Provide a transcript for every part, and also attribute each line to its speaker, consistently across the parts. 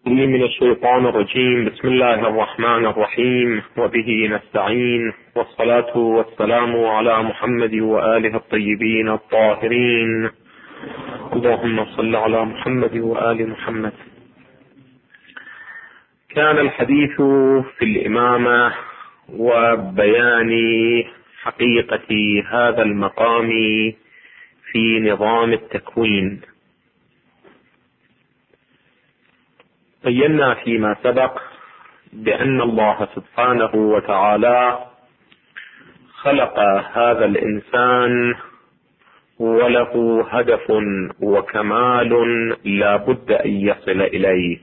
Speaker 1: من الشيطان الرجيم. بسم الله الرحمن الرحيم، وبه نستعين، والصلاة والسلام على محمد وآله الطيبين الطاهرين. اللهم صل على محمد وآل محمد. كان الحديث في الإمامة وبيان حقيقة هذا المقام في نظام التكوين. بينا فيما سبق بأن الله سبحانه وتعالى خلق هذا الإنسان وله هدف وكمال لا بد أن يصل إليه،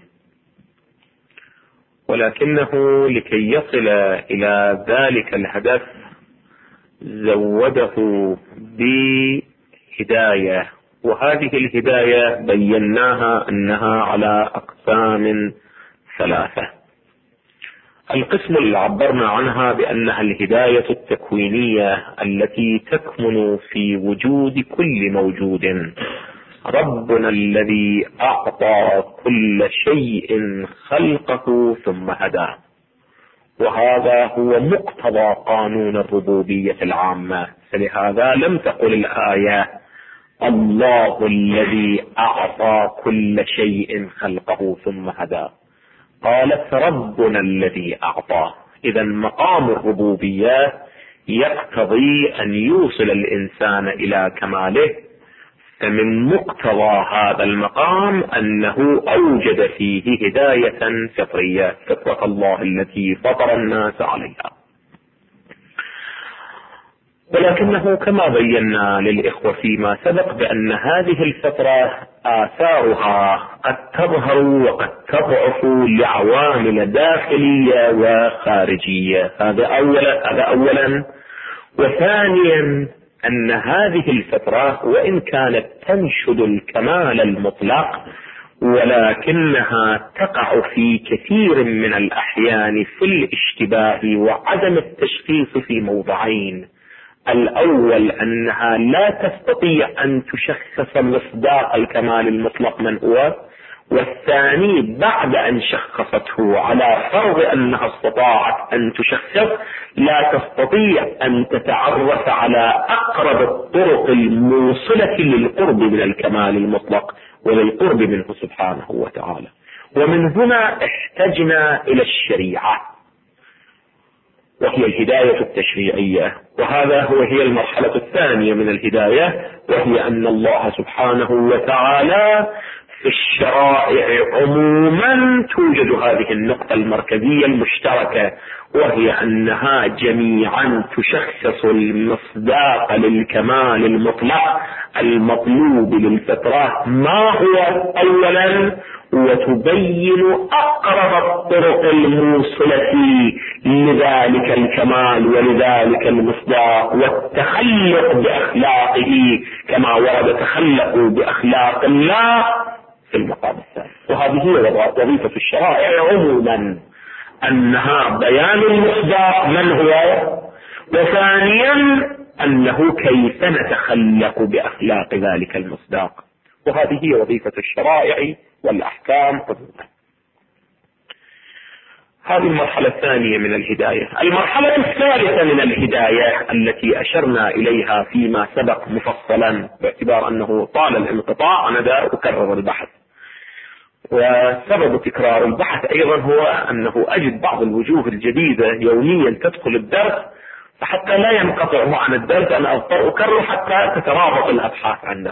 Speaker 1: ولكنه لكي يصل إلى ذلك الهدف زوده بهداية، وهذه الهداية بيناها أنها على أقسام ثلاثة. القسم اللي عبرنا عنها بأنها الهداية التكوينية التي تكمن في وجود كل موجود. ربنا الذي أعطى كل شيء خلقه ثم هداه، وهذا هو مقتضى قانون الربوبية العامة. فلهذا لم تقل الآية الله الذي أعطى كل شيء خلقه ثم هداه، قالت ربنا الذي أعطاه. إذا مقام الربوبية يقتضي أن يوصل الإنسان إلى كماله، فمن مقتضى هذا المقام أنه أوجد فيه هداية فطرية، فطرة الله التي فطر الناس عليها. ولكنه كما بينا للإخوة فيما سبق بأن هذه الفترة آثارها قد تظهر وقد تضعف لعوامل داخلية وخارجية. هذا أولا. وثانيا أن هذه الفترة وإن كانت تنشد الكمال المطلق، ولكنها تقع في كثير من الأحيان في الاشتباه وعدم التشخيص في موضعين. الأول أنها لا تستطيع أن تشخص مصداق الكمال المطلق من هو، والثاني بعد أن شخصته على فرض أنها استطاعت أن تشخص لا تستطيع أن تتعرف على أقرب الطرق الموصلة للقرب من الكمال المطلق وللقرب منه سبحانه وتعالى. ومن هنا احتجنا إلى الشريعة، وهي الهداية التشريعية، هي المرحلة الثانية من الهداية، وهي أن الله سبحانه وتعالى في الشرائع عموما توجد هذه النقطة المركزية المشتركة، وهي أنها جميعا تشخص المصداق للكمال المطلق المطلوب للفطرة ما هو أولا، وتبين أقرب الطرق الموصلة لذلك الكمال ولذلك المصداق، والتخلق بأخلاقه كما ورد تخلقوا بأخلاق الله في المقام الثاني. وهذه هي وظيفة الشرائع عموما، أنها بيان المصداق من هو، وثانيا أنه كيف نتخلق بأخلاق ذلك المصداق. وهذه هي وظيفة الشرائع والأحكام عموما. هذه المرحلة الثانية من الهداية. المرحلة الثالثة من الهداية التي أشرنا إليها فيما سبق مفصلا، باعتبار أنه طال الانقطاع أنا أكرر البحث، وسبب تكرار البحث أيضا هو أنه أجد بعض الوجوه الجديدة يوميا تدخل الدرس، فحتى لا ينقطع معنا الدرس أنا أضطر أكرر حتى تترابط الأبحاث عنه.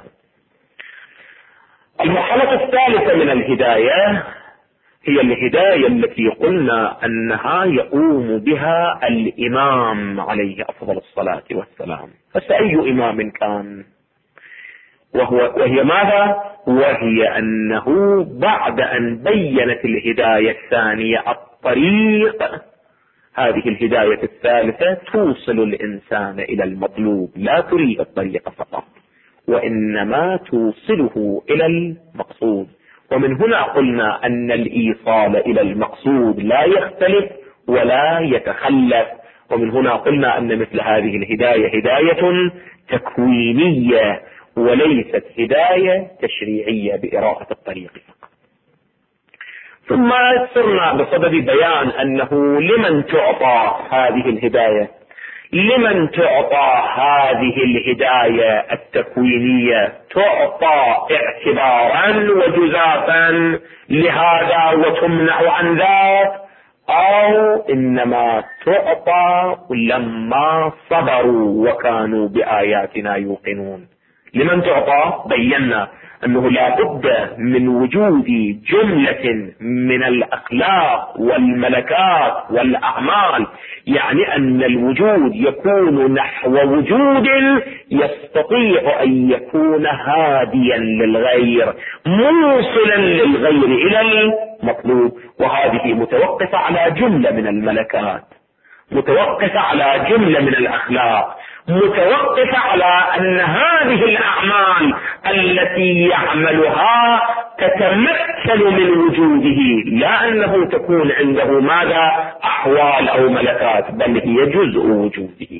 Speaker 1: المرحلة الثالثة من الهداية هي الهداية التي قلنا أنها يقوم بها الإمام عليه أفضل الصلاة والسلام. فأي إمام كان؟ وهي ماذا؟ وهي أنه بعد أن بينت الهداية الثانية الطريق، هذه الهداية الثالثة توصل الإنسان إلى المطلوب، لا تريد الطريق فقط، وإنما توصله إلى المقصود. ومن هنا قلنا أن الإيصال إلى المقصود لا يختلف ولا يتخلف. ومن هنا قلنا أن مثل هذه الهداية هداية تكوينية وليست هداية تشريعية بإراءة الطريق فقط. ثم سرنا بصدد بيان أنه لمن تعطى هذه الهداية، لمن تعطى هذه الهداية التكوينية، تعطى اعتبارا وجزافا لهذا وتمنع عن ذاك، أو إنما تعطى لما صبروا وكانوا بآياتنا يوقنون. لمن تعطى؟ بينا أنه لا بد من وجود جملة من الأخلاق والملكات والأعمال، يعني أن الوجود يكون نحو وجود يستطيع أن يكون هاديا للغير، موصلا للغير إلى المطلوب، وهذه متوقفة على جملة من الملكات، متوقفة على جملة من الأخلاق، متوقفة على أن هذه الأعمال التي يعملها تتمثل من وجوده، لا أنه تكون عنده ماذا أحوال أو ملكات، بل هي جزء وجوده.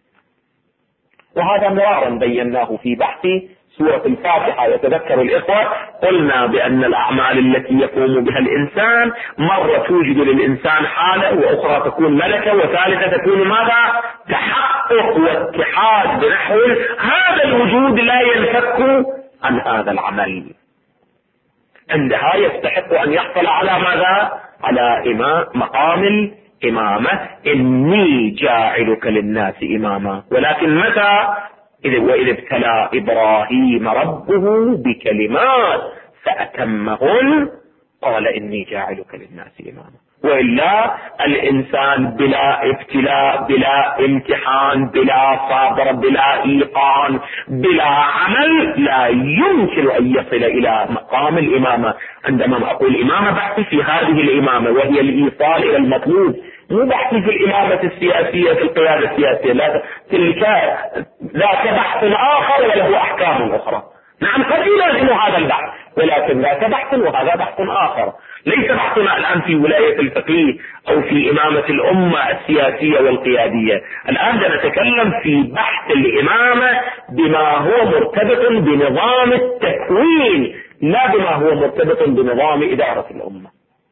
Speaker 1: وهذا مرارا بيناه في بحث سورة الفاتحة. يتذكر الإخوة قلنا بأن الأعمال التي يقوم بها الإنسان مرة توجد للإنسان حالة، وأخرى تكون ملكة، وثالثة تكون ماذا؟ تحقق واتحاد بنحو هذا الوجود لا ينفك عن هذا العمل. عندها يستحق أن يحصل على ماذا؟ على مقام الإمامة، إني جاعلك للناس إماما. ولكن متى؟ وإذ ابتلى إبراهيم ربه بكلمات فأتمهن قال إني جاعلك للناس إماما. وإلا الإنسان بلا ابتلاء، بلا امتحان، بلا صبر، بلا إيقان، بلا عمل، لا يمكن أن يصل إلى مقام الإمامة. عندما أقول إمامة بحثي في هذه الإمامة وهي الإيصال إلى المطلوب، مو بحثي في الإمامة السياسية في القيادة السياسية، لا، تلك ذاك بحث آخر وله أحكام أخرى. نعم قد يلازم هذا البحث، ولكن ذاك بحث وهذا بحث آخر. ليس بحثنا الآن في ولاية الفقيه أو في إمامة الأمة السياسية والقيادية، الآن نتكلم في بحث الإمامة بما هو مرتبط بنظام التكوين، لا بما هو مرتبط بنظام إدارة الأمة.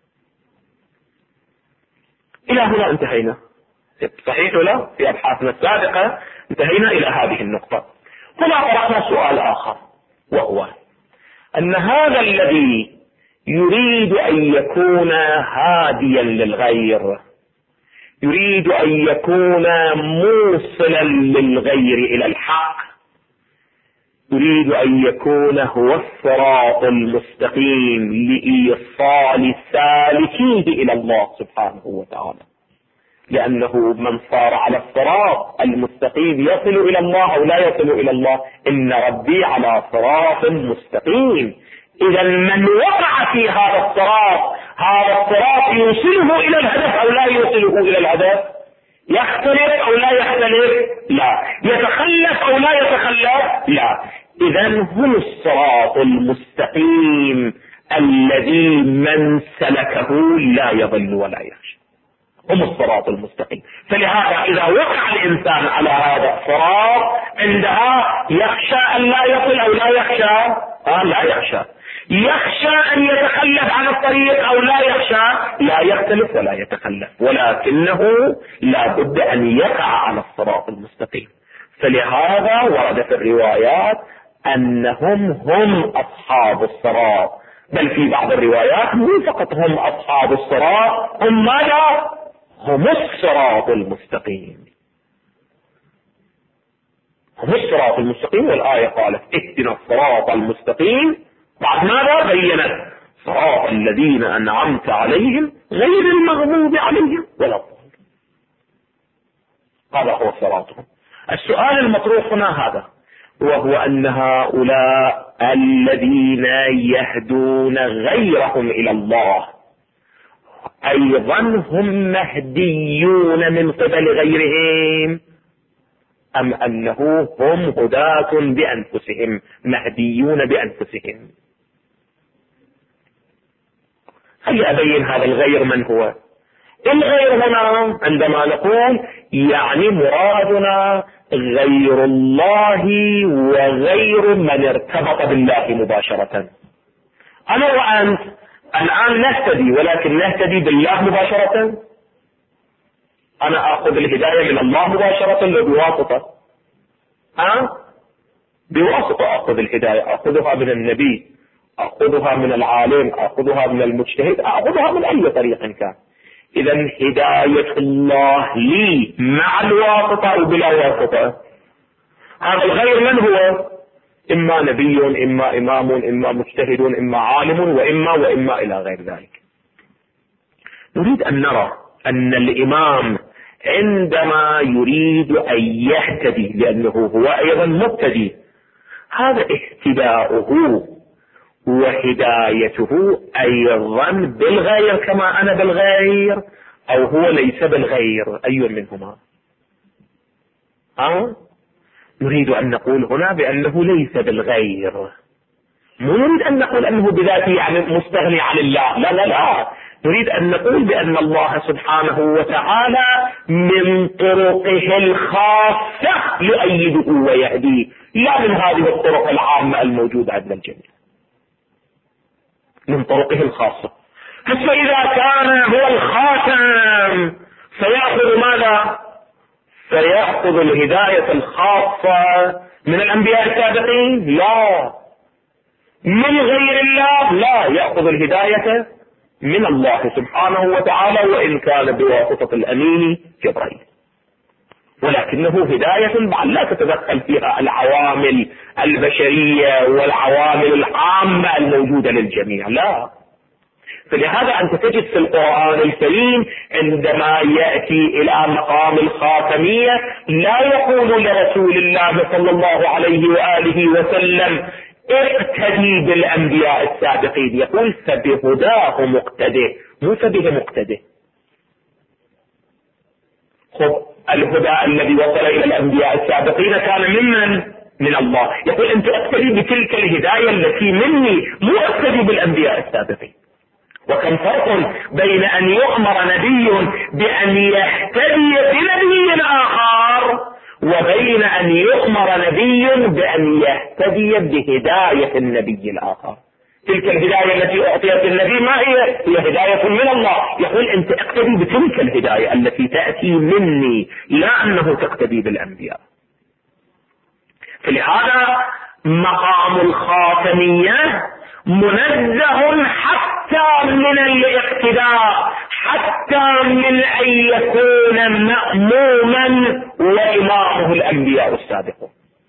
Speaker 1: إلى هنا انتهينا، صحيح ولا؟ في أبحاثنا السابقة انتهينا إلى هذه النقطة. هنا طرحنا سؤال آخر، وهو أن هذا الذي يريد أن يكون هاديا للغير، يريد أن يكون موصلا للغير إلى الحق، يريد أن يكون هو الصراط المستقيم لإيصال سالكيه إلى الله سبحانه وتعالى، لأنه من صار على الصراط المستقيم يصل إلى الله أو لا يصل إلى الله. إن ربي على صراط مستقيم. إذا من وقع في هذا الصراط، هذا الصراط يوصله إلى الهدف أو لا يوصله إلى الهدف؟ يختلف أو لا يختلف؟ لا. يتخلف أو لا يتخلف؟ لا. إذا هم الصراط المستقيم الذي من سلكه لا يضل ولا يخشى، هم الصراط المستقيم. فلهذا إذا وقع الإنسان على هذا الصراط عندها يخشى أن لا يصل أو لا يخشى؟ لا يخشى. يخشى أن يتخلف عن الطريق أو لا يخشى؟ لا يختلف ولا يتخلف، ولكنه لا بد أن يقع على الصراط المستقيم. فلهذا ورد في الروايات أنهم هم أصحاب الصراط، بل في بعض الروايات مو فقط هم أصحاب الصراط، هم ماذا؟ هم الصراط المستقيم، هم الصراط المستقيم. والآية قالت اهدنا الصراط المستقيم، بعد ماذا؟ بينت صراط الذين أنعمت عليهم غير المغضوب عليهم ولا الضالين. هذا هو صراطهم. السؤال المطروح هنا هذا، وهو أن هؤلاء الذين يهدون غيرهم إلى الله أيضا هم مهديون من قبل غيرهم، أم أنه هم هداة بأنفسهم مهديون بأنفسهم؟ هيا أبين هذا الغير من هو. الغير هنا عندما نقول يعني مرادنا غير الله وغير من ارتبط بالله مباشرة. أنا وأنت الآن نهتدي، ولكن نهتدي بالله مباشرة. أنا أخذ الهداية من الله مباشرة ولا بواسطة؟ بواسطة أخذ الهداية، أخذها من النبي، أخذها من العالم، أخذها من المجتهد، أخذها من أي طريق كان. إذا هداية الله لي مع الواسطة أو بلا واسطة. هذا الغير من هو؟ إما نبي، إما إمام، إما مجتهد، إما عالم، وإما إلى غير ذلك. نريد أن نرى أن الإمام عندما يريد أن يهتدي، لأنه هو أيضا مبتدي، هذا اهتداؤه وهدايته أيضا بالغير كما أنا بالغير، أو هو ليس بالغير، أي منهما؟ نريد أن نقول هنا بأنه ليس بالغير، مو نريد أن نقول أنه بذاته يعني مستغني عن الله، لا لا لا، نريد أن نقول بأن الله سبحانه وتعالى من طرقه الخاصة يؤيده ويهديه، لا من هذه الطرق العامة الموجودة عند الجميع، من طرقه الخاصة. فإذا كان هو الخاتم سيأخذ ماذا؟ سيأخذ الهداية الخاصة من الأنبياء السابقين؟ لا. من غير الله؟ لا، يأخذ الهداية من الله سبحانه وتعالى، وإن كان بواسطة الأمين جبريل، ولكنه هداية بعد لا تتدخل فيها العوامل البشرية والعوامل العامة الموجودة للجميع، لا. فلهذا أنت تجد في القرآن الكريم عندما يأتي إلى مقام الخاتمية لا يقول لرسول الله صلى الله عليه وآله وسلم اقتدي بالأنبياء السابقين، يقول فبهداه مقتدي، مو فبه مقتدي. خب الهدى الذي وصل إلى الأنبياء السابقين كان من الله، يقول أنت اقتدي بتلك الهداية التي مني، مو اقتدي بالأنبياء السابقين. وكم فرق بين أن يؤمر نبي بأن يهتدي بنبي آخر، وبين أن يؤمر نبي بأن يهتدي بهداية النبي الآخر. تلك الهداية التي أعطيت النبي ما هي هداية من الله، يقول أنت اقتدي بتلك الهداية التي تأتي مني، لا أنه تقتدي بالأنبياء. فلهذا مقام الخاتمية منزه حتى من الاقتداء، حتى من أن يكون مأموما وإمامه الأنبياء السابقون.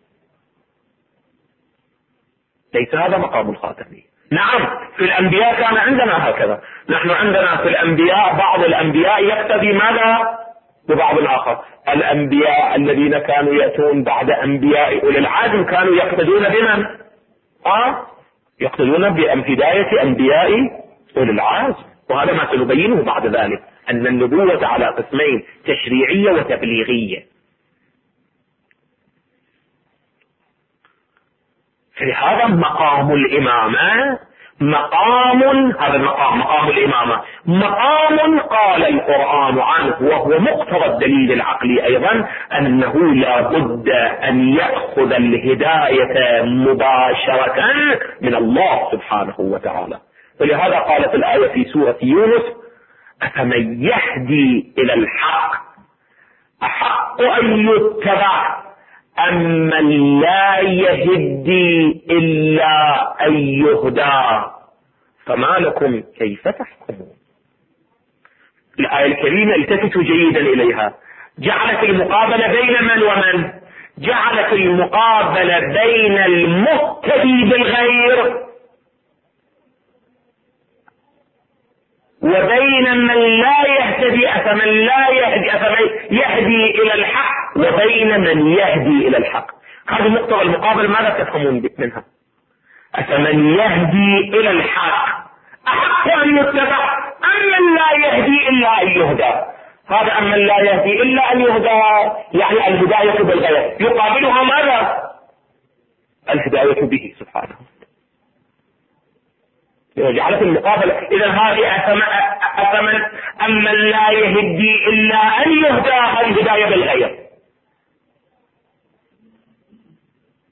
Speaker 1: ليس هذا مقام الخاتمية. نعم في الأنبياء كان عندنا هكذا، نحن عندنا في الأنبياء بعض الأنبياء يقتدي ماذا ببعض الآخر. الأنبياء الذين كانوا يأتون بعد أنبياء أولي العزم كانوا يقتدون بمن؟ يقتدون بهداية أنبياء أولي العزم، وهذا ما سنبينه بعد ذلك، أن النبوة على قسمين، تشريعية وتبليغية. فلهذا مقام الإمامة هذا المقام مقام الإمامة مقام قال القرآن عنه، وهو مقتضى الدليل العقلي أيضا، أنه لا بد أن يأخذ الهداية مباشرة من الله سبحانه وتعالى. ولهذا قالت الآية في سورة يونس أفمن يهدي إلى الحق أحق أن يتبع أم من لا يهدي إلا أن يهدى فما لكم كيف تحكمون. الآية الكريمة التفتوا جيدا إليها، جعلت المقابلة بين من ومن؟ جعلت المقابلة بين المهتدي بالغير وبين من لا يهتدي، أفمن لا يهدي أفمن يهدي إلى الحق وبين من يهدي إلى الحق. هذه نقطة المقابل ماذا تفهمون منها؟ أفمن يهدي إلى الحق أحق أن يتبع أم من لا يهدي إلا أن يهدى. هذا أم من لا يهدي إلا أن يهدى يعني الهداية بالغير، يقابلها ماذا؟ الهداية به سبحانه. جعلت المقابلة. إذا هذه أفمن أم من لا يهدي إلا أن يهدى الهداية بالغير.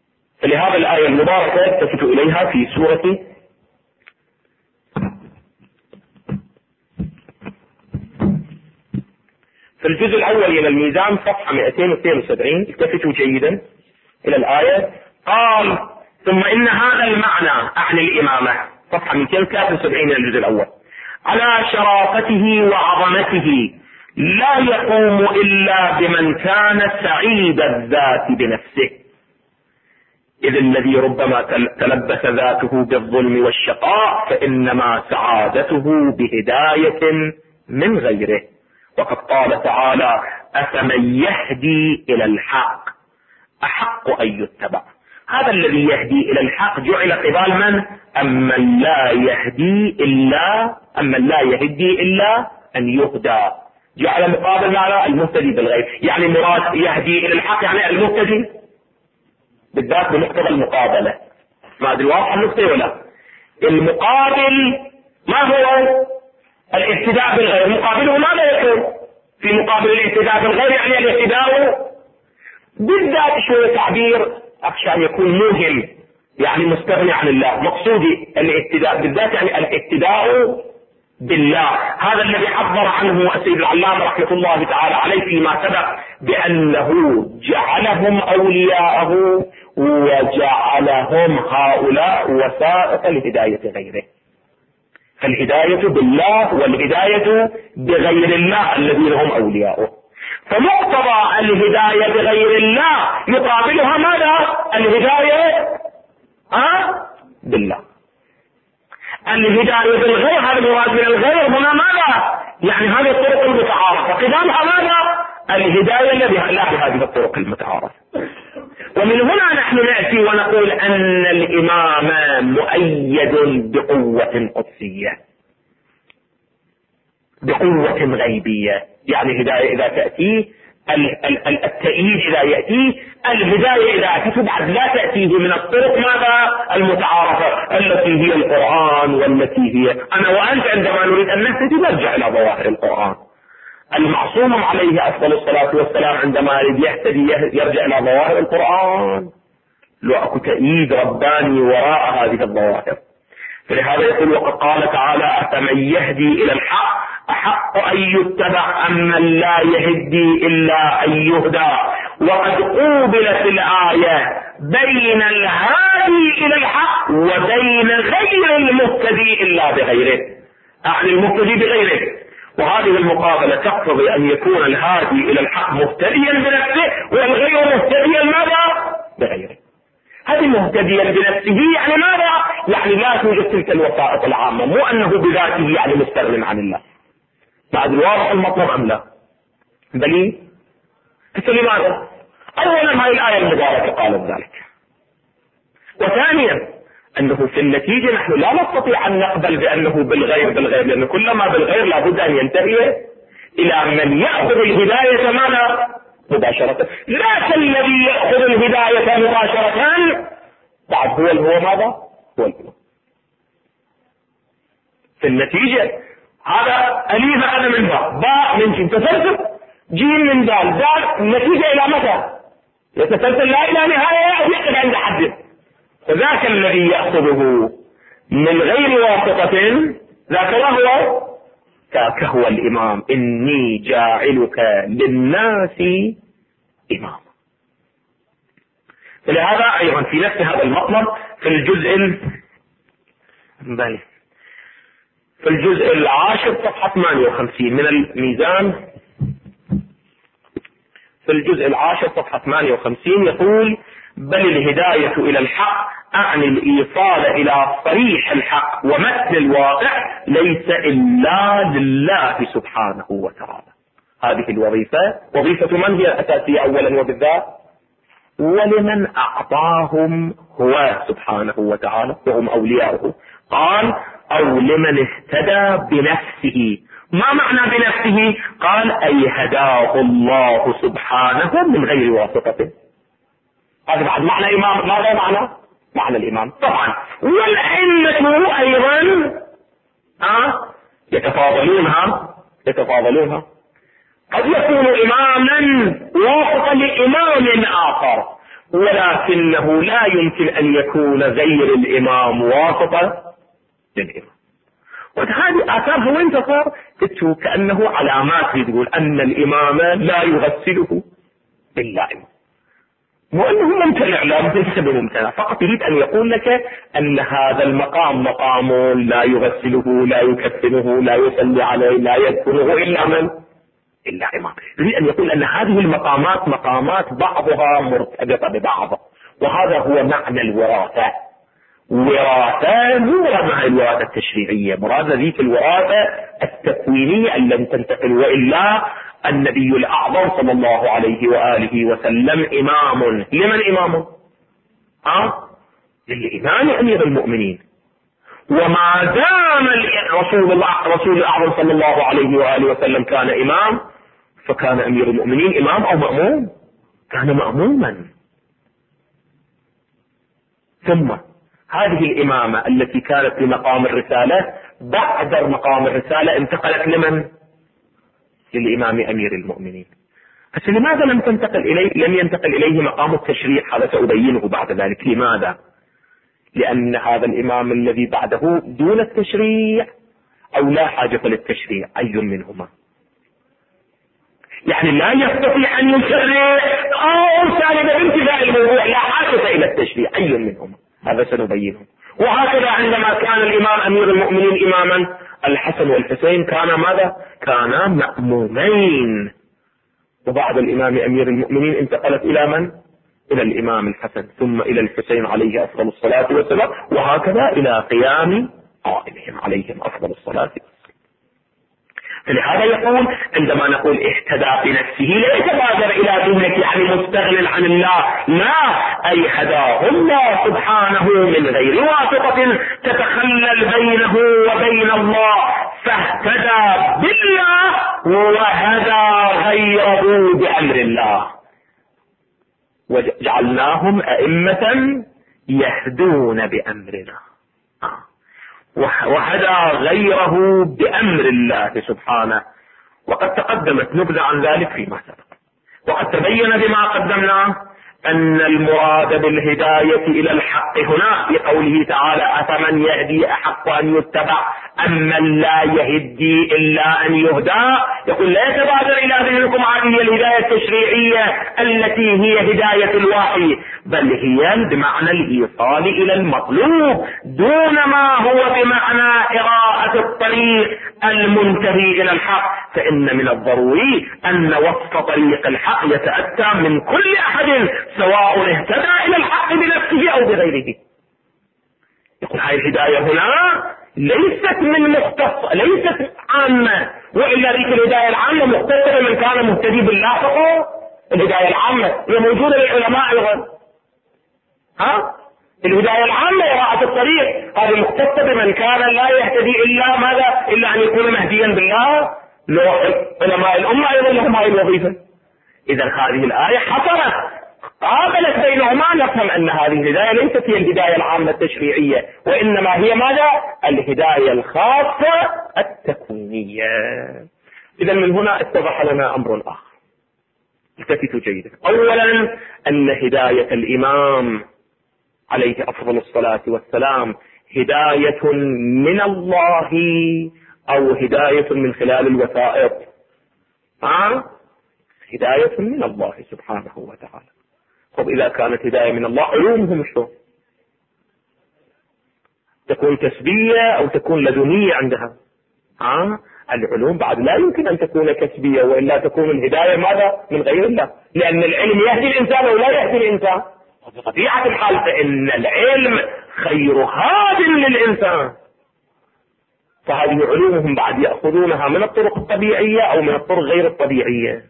Speaker 1: فلهذا الآية المباركة تفتوا إليها في سورة الجزء الأول من الميزان صفحة 272، التفتوا جيدا إلى الآية. قال: ثم إن هذا المعنى، أعني الإمامة، صفحة 273 من الجزء الأول، على شرافته وعظمته لا يقوم إلا بمن كان سعيد الذات بنفسه، إذ الذي ربما تلبس ذاته بالظلم والشقاء فإنما سعادته بهداية من غيره. وقد قال تعالى: أفمن يهدي إلى الحق أحق أن يتبع. هذا الذي يهدي إلى الحق جعل قبال من؟ أمن لا يهدي إلا أن يهدى، جعل مقابل معنى المهتدي بالغيب. يعني مراد يهدي إلى الحق يعني المهتدي بالذات بمقتضى المقابلة. ما أدري واضح النقطة ولا؟ المقابل ما هو؟ الاهتداء بالغير. مقابله ماذا يكون؟ في مقابل الاهتداء بالغير يعني الاهتداء بالذات. شوية تعبير أخشى أن يكون موهم، يعني مستغني عن الله. مقصودي الاهتداء بالذات يعني الاهتداء بالله. هذا الذي عبر عنه السيد العلامة رحمة الله تعالى عليه فيما سبق بأنه جعلهم أولياءه وجعلهم هؤلاء وسائط لهداية غيره. فالهداية بالله والهداية بغير الله الذين هم أولياؤه. فمقتضى الهداية بغير الله يقابلها ماذا؟ الهداية بالله. الهداية بالغير هذا المراد من الغير هنا ماذا؟ يعني هذه الطرق المتعارفة قدامها ماذا؟ الهداية لا بهذه الطرق المتعارفة. ومن هنا نحن نأتي ونقول أن الإمام مؤيد بقوة قدسية، بقوة غيبية. يعني الهداية إذا تأتي، التأييد إذا يأتي، الهداية إذا أتته بعد لا تأتيه من الطرق ماذا؟ المتعارفة التي هي القرآن، والتي هي أنا وأنت عندما نريد أن نهتدي نرجع إلى ظواهر القرآن. المعصوم عليه أفضل الصلاة والسلام عندما يريد يهتدي يرجع إلى ظواهر القرآن. لو أكو تأييد رباني وراء هذه الظواهر. فلهذا يقول: وقد قال تعالى: أفمن يهدي إلى الحق أحق أن يتبع أمن لا يهدي إلا أن يهدى. وقد قوبلت الآية بين الهادي إلى الحق وبين غير المهتدي إلا بغيره، أعني المهتدي بغيره. وهذه المقابلة تقتضي أن يكون الهادي إلى الحق مهتديا بنفسه والغير مهتديا ماذا؟ بغيره. هذه مهتديا بنفسه يعني ماذا؟ يعني لا توجد تلك الوسائط العامة، مو أنه بذاته يعني مستغن عن الله. ما أدري واضح المطلب أم لا؟ بلي لماذا؟ أولا هذه الآية المباركة قالت ذلك، وثانيا أنه في النتيجة نحن لا نستطيع أن نقبل بأنه بالغير، لأن كلما بالغير لابد أن ينتهي إلى من يأخذ الهداية ماذا؟ مباشرة. لا الذي يأخذ الهداية مباشرة بعد هو ماذا؟ هو الإمام. في النتيجة هذا أليف هذا من باء من جيم تسلسل، جيم من دال النتيجة إلى متى؟ يتسلسل لا إلى نهاية أو يقف عند حد. فذاك الذي يأخذه من غير واسطة ذاك هو الإمام. إني جاعلك للناس إماما. فلهذا أيضا في نفس هذا المطلب في الجزء العاشر صفحة 58 من الميزان، في الجزء العاشر صفحة 58 يقول: بل الهداية إلى الحق أعني الإيصال إلى صريح الحق ومثل الواقع ليس إلا لله سبحانه وتعالى. هذه الوظيفة وظيفة من هي الأساسية أولا وبالذات؟ ولمن أعطاهم هو سبحانه وتعالى وهم أولياؤه. قال: أو لمن اهتدى بنفسه. ما معنى بنفسه؟ قال: أي هداه الله سبحانه من غير واسطة. هذا بعد معنى إمام. ماذا معنى الإمام؟ طبعا والأئمة أيضا يتفاضلونها. قد يكون إماما واسطة لإمام آخر، ولكنه لا يمكن أن يكون غير الإمام واسطة للإمام. وهذه آثارها وين تصار؟ تشوف كأنه علامات تقول أن الإمام لا يغسله إلا إمام، مو أنه ممتنع، لا ليس بممتنع، فقط يريد أن يقول لك أن هذا المقام مقام لا يغسله لا يكفنه لا يصلي عليه لا يدفنه إلا من؟ إلا إمام. يريد أن يقول أن هذه المقامات مقامات بعضها مرتبطة ببعض، وهذا هو معنى الوراثة. وراثة مو معنى الوراثة التشريعية، مراد ذيك الوراثة التكوينية أن لن تنتقل، وإلا النبي الأعظم صلى الله عليه وآله وسلم إمام. لمن إمام؟ للإمام أمير المؤمنين. وما دام رسول الأعظم صلى الله عليه وآله وسلم كان إمام، فكان أمير المؤمنين إمام أو مأموم؟ كان مأموما. ثم هذه الإمامة التي كانت في مقام الرسالة بعد مقام الرسالة انتقلت لمن؟ للإمام أمير المؤمنين. بس لماذا لم ينتقل إليه مقام التشريع؟ هذا سأبينه بعد ذلك. لماذا؟ لأن هذا الإمام الذي بعده دون التشريع أو لا حاجة للتشريع. أي منهما؟ يعني لا يستطيع أن يشرع أو سالب بانتفاء الموضوع، لا حاجة إلى التشريع. أي منهما؟ هذا سنبينه. وهكذا عندما كان الإمام أمير المؤمنين إماما، الحسن والحسين كانا ماذا؟ كانا مأمومين. وبعد الإمام أمير المؤمنين انتقلت إلى من؟ إلى الإمام الحسن، ثم إلى الحسين عليه أفضل الصلاة والسلام، وهكذا إلى قيام قائمهم عليهم أفضل الصلاة والسلام. فلهذا يقول عندما نقول اهتدى بنفسه لا يتبادر إلى ذهنك يعني مستغل عن الله، لا، أي هداه الله سبحانه من غير واسطة تتخلل بينه وبين الله، فاهتدى بالله وهدى غيره بأمر الله، وجعلناهم أئمة يهدون بأمرنا، وهدى غيره بأمر الله سبحانه. وقد تقدمت نبذة عن ذلك فيما سبق، وقد تبين بما قدمناه أن المراد بالهداية إلى الحق هنا بقوله تعالى أفمن يهدي أحق أن يتبع أمن لا يهدي إلا أن يهدى. يقول لا يتبادر إلى ذهنكم هذه الهداية التشريعية التي هي هداية الوحي، بل هي بمعنى الإيصال إلى المطلوب دون ما هو بمعنى إراءة الطريق المنتهي إلى الحق. فإن من الضروري أن وصف طريق الحق يتأتى من كل أحد سواء اهتدى إلى الحق بنفسه أو بغيره. يقول هذه الهداية هنا ليست من مختص، ليست عامة، وإلا ذيك الهداية العامة مختصرة من كان مهتدي بالله فقط. الهداية العامة هي موجودة للعلماء أيضا. الهداية العامة إراءة الطريق هذه مختصة بمن كان لا يهتدي إلا ماذا؟ إلا أن يكون مهديا بالله. علماء الأمة أيضا لهم هذه الوظيفة. إذا هذه الآية حصلت قابلت بينهما، نفهم أن هذه الهداية ليست هي الهداية العامة التشريعية، وإنما هي ماذا؟ الهداية الخاصة التكوينية. إذا من هنا اتضح لنا أمر آخر، التفتوا جيدا. أولا أن هداية الإمام عليه أفضل الصلاة والسلام هداية من الله أو هداية من خلال الوسائط. هداية من الله سبحانه وتعالى. طب إذا كانت هداية من الله، علومهم شو؟ تكون كسبية أو تكون لدنية عندها؟ العلوم بعد لا يمكن أن تكون كسبية، وإلا تكون الهداية ماذا؟ من غير الله، لأن العلم يهدي الإنسان أو لا يهدي الإنسان. بطبيعة الحال فإن العلم خير هاد للإنسان. فهذه علومهم بعد يأخذونها من الطرق الطبيعية أو من الطرق غير الطبيعية.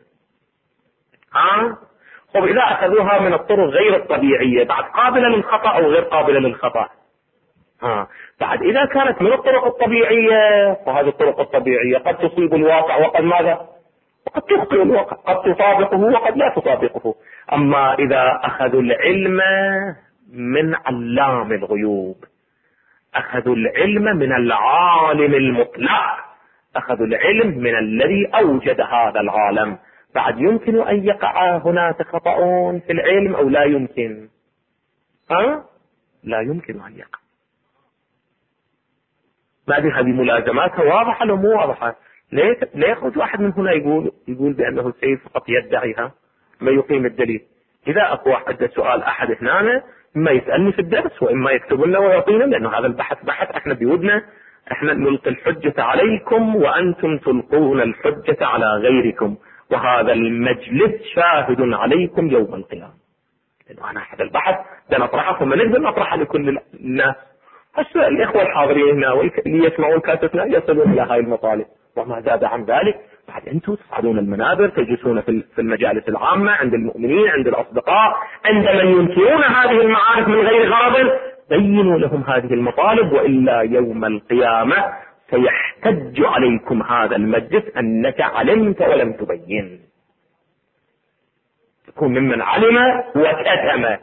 Speaker 1: طب إذا أخذوها من الطرق غير الطبيعية بعد قابلة للخطأ أو غير قابلة للخطأ؟ بعد إذا كانت من الطرق الطبيعية، فهذه الطرق الطبيعية قد تصيب الواقع وقد ماذا؟ وقد تخطئ الواقع، قد تطابقه وقد لا تطابقه. أما إذا أخذوا العلم من علام الغيوب، أخذوا العلم من العالم المطلق، أخذوا العلم من الذي أوجد هذا العالم، بعد يمكن أن يقع هناك خطأ في العلم أو لا يمكن؟ لا يمكن أن يقع. ما ادري هذه ملازماتها واضحة لو مو واضحة. ليه يخرج واحد من هنا يقول بأنه السيد فقط يدعيها، ما يقيم الدليل؟ إذا أكو عنده سؤال أحد هنا إما يسألني في الدرس وإما يكتب لنا ويعطينا، لأنه هذا البحث احنا بودنا احنا نلقي الحجة عليكم وأنتم تلقون الحجة على غيركم، وهذا المجلس شاهد عليكم يوم القيامة. لأنه أنا هذا البحث ده نطرحه ثم نقدر نطرحه لكل الناس. هسه الإخوة الحاضرين هنا واللي يسمعون كاستنا يصلون إلى هاي المطالب، وما زاد عن ذلك بعد أنتم تصعدون المنابر، تجلسون في المجالس العامة عند المؤمنين، عند الأصدقاء، عند من ينكرون هذه المعارف من غير غرض، بينوا لهم هذه المطالب، وإلا يوم القيامة سيحتج عليكم هذا المجلس أنك علمت ولم تبين، تكون ممن علم وكتم.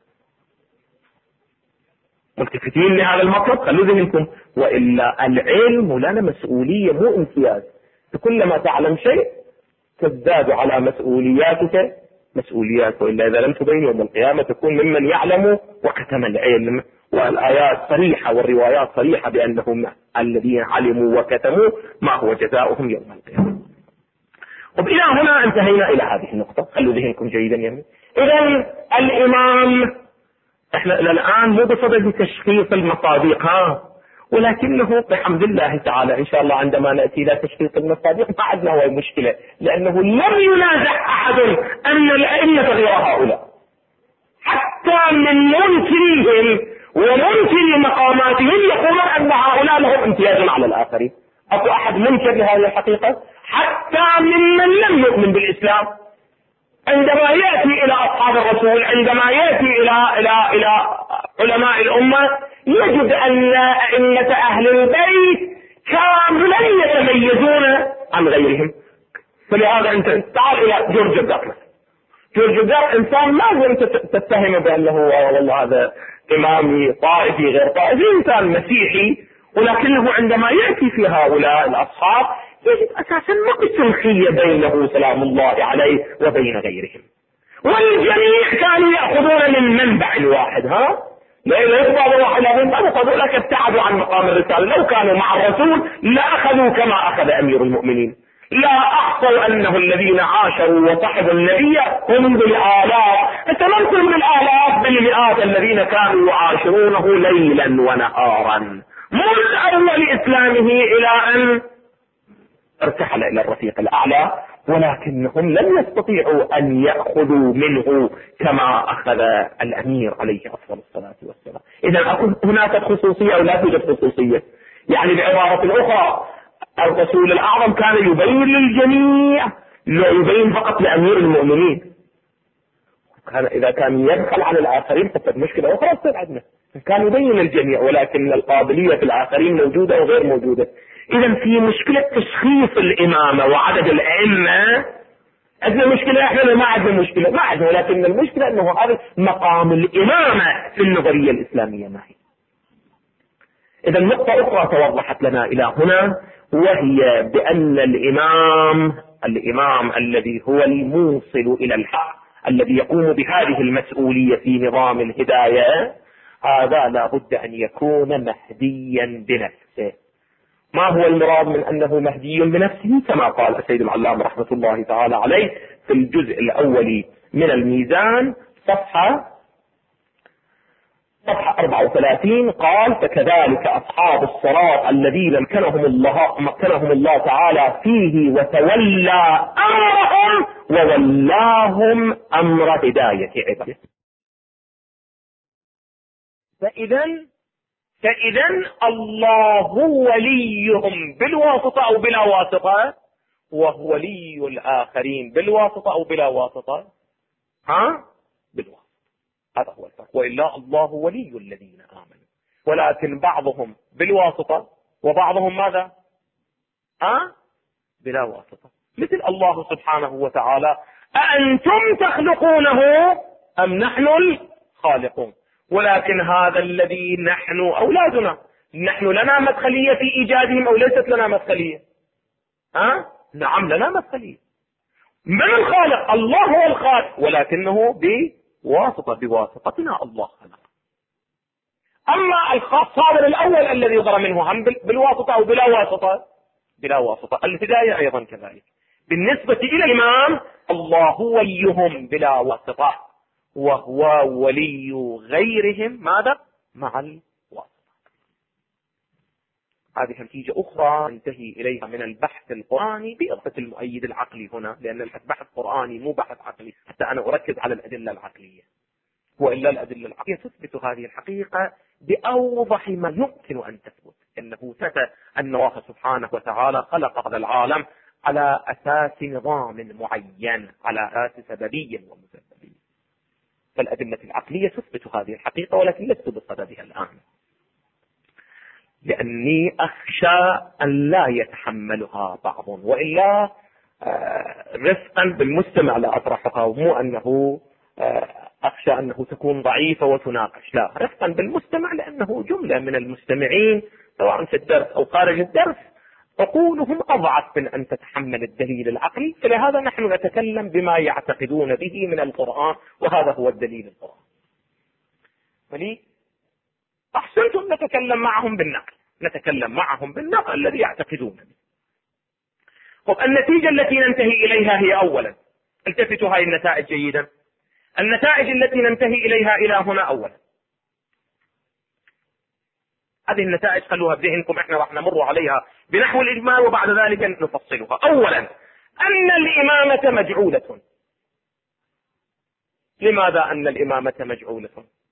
Speaker 1: ملتفتين لهذا المطلب، خلوا ذهنكم، وإلا العلم لنا مسؤولية مو امتياز، كلما تعلم شيء تزداد على مسؤولياتك مسؤوليات، وإلا إذا لم تبين يوم القيامة تكون ممن يعلم وكتم العلم. والآيات صريحة والروايات صريحة بأنهم الذين علموا وكتموا ما هو جزاؤهم يوم القيامة. وإلى هنا انتهينا إلى هذه النقطة، خلوا ذهنكم جيدا يعني. إذن الإمام احنا الآن مو بصدد تشخيص المصادق ولكنه بحمد الله تعالى إن شاء الله عندما نأتي إلى تشخيص المصادق ما عندنا هو المشكلة، لأنه لم ينازع أحد أن الأئمة غير هؤلاء، حتى من منكريهم ومنكري مقاماتهم يقولون أن هؤلاء لهم امتياز على الآخرين. أكو أحد منكر لهذه الحقيقة؟ حتى ممن لم يؤمن بالإسلام عندما يأتي إلى أصحاب الرسول، عندما يأتي إلى علماء الأمة، يجد أن أئمة أهل البيت كاملا يتميزون عن غيرهم. فلهذا أنت تعال إلى جورج الداك. جورج الداك إنسان ما لازم تتهم بأنه والله هذا إمامي طائفي غير طائفي، إنسان مسيحي، ولكنه عندما يأتي في هؤلاء الأصحاب يجد أساسا ما سلخية بينه سلام الله عليه وبين غيرهم، والجميع كانوا يأخذون من منبع واحد. لا يقبض واحد منهم، فقالوا لك ابتعدوا عن مقام الرسالة، لو كانوا مع الرسول لأخذوا كما أخذ أمير المؤمنين. لا أحصوا أنه الذين عاشروا وصحبوا النبي هم بالآلاف، اتمنتم بالآلاف بالمئات الذين كانوا يعاشرونه ليلا ونهارا منذ أول إسلامه إلى أن ارتحل إلى الرفيق الأعلى، ولكنهم لم يستطيعوا أن يأخذوا منه كما أخذ الأمير عليه أفضل الصلاة والسلام. إذا هناك خصوصية أو لا توجد خصوصية؟ يعني بعبارة أخرى الرسول الأعظم كان يبين للجميع، لا يبين فقط لأمير المؤمنين. إذا كان يدخل على الآخرين فقد مشكلة أخرى استبعدنا. كان يبين للجميع ولكن القابلية في الآخرين موجودة وغير موجودة. إذا في مشكلة تشخيص الإمامة وعدد الأئمة عندنا مشكلة، احنا ما عندنا مشكلة، ما عندنا، ولكن المشكلة أنه هذا مقام الإمامة في النظرية الإسلامية ما هي. إذا نقطة أخرى توضحت لنا إلى هنا، وهي بأن الإمام الذي هو الموصل إلى الحق، الذي يقوم بهذه المسؤولية في نظام الهداية، هذا لا بد أن يكون مهديا بنفسه. ما هو المراد من أنه مهدي بنفسه؟ كما قال السيد العلام رحمة الله تعالى عليه في الجزء الأول من الميزان صفحة 34 قال: فكذلك أصحاب الصراط الذين مكنهم الله تعالى فيه وتولى أمرهم وولاهم أمر هداية عباده. فإذا الله وليهم بالواسطة أو بلا واسطة، وهو ولي الآخرين بالواسطة أو بلا واسطة. بالواسطة. هذا هو الفرق. وإلا الله ولي الذين آمنوا، ولكن بعضهم بالواسطة وبعضهم ماذا؟ بلا واسطة. مثل الله سبحانه وتعالى: أأنتم تخلقونه أم نحن الخالقون؟ ولكن هذا الذي نحن أولادنا، نحن لنا مدخلية في إيجادهم أو ليست لنا مدخلية؟ نعم لنا مدخلية. من الخالق؟ الله هو الخالق، ولكنه بواسطتنا الله خلق. أما الصادر الأول الذي ضر منه هم بالواسطة أو بلا واسطة، بلا واسطة. الهداية أيضا كذلك بالنسبة إلى الإمام، الله وليهم بلا واسطة، وهو ولي غيرهم ماذا؟ مع الواسطة. هذه نتيجة أخرى ننتهي إليها من البحث القرآني بإضافة المؤيد العقلي هنا، لأن البحث قرآني مو بحث عقلي، حتى أنا أركز على الأدلة العقلية، وإلا الأدلة العقلية تثبت هذه الحقيقة بأوضح ما يمكن أن تثبت، أنه ثبت أن الله سبحانه وتعالى خلق هذا العالم على أساس نظام معين، على أساس سببية ومسببية. فالأدلة العقلية تثبت هذه الحقيقة، ولكن لست بصددها الآن، لأني أخشى أن لا يتحملها بعض، وإلا رفقا بالمستمع لا أطرحها، ومو أنه أخشى أنه تكون ضعيفة وتناقش، لا، رفقا بالمستمع، لأنه جملة من المستمعين سواء في الدرس أو خارج الدرس عقولهم أضعف من أن تتحمل الدليل العقلي، فلهذا نحن نتكلم بما يعتقدون به من القرآن، وهذا هو الدليل القرآن. فلي أحسنتم نتكلم معهم بالنقل، نتكلم معهم بالنقل الذي يعتقدون به. طب النتيجة التي ننتهي إليها هي أولا، التفتوا هاي النتائج جيدا، النتائج التي ننتهي إليها إلى هنا أولا، هذه النتائج خلوها بذهنكم، احنا راح نمر عليها بنحو الإجمال وبعد ذلك نفصلها. أولا أن الإمامة مجعولة. لماذا أن الإمامة مجعولة؟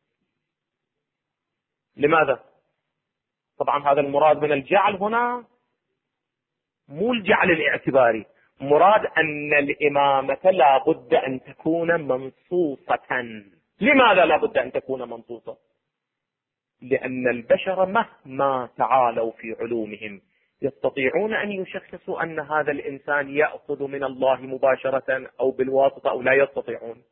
Speaker 1: لماذا؟ طبعا هذا المراد من الجعل هنا مو الجعل الاعتباري، مراد أن الإمامة لا بد أن تكون منصوصة. لماذا لا بد أن تكون منصوصة؟ لأن البشر مهما تعالوا في علومهم يستطيعون أن يشخصوا أن هذا الإنسان يأخذ من الله مباشرة أو بالواسطة أو لا يستطيعون.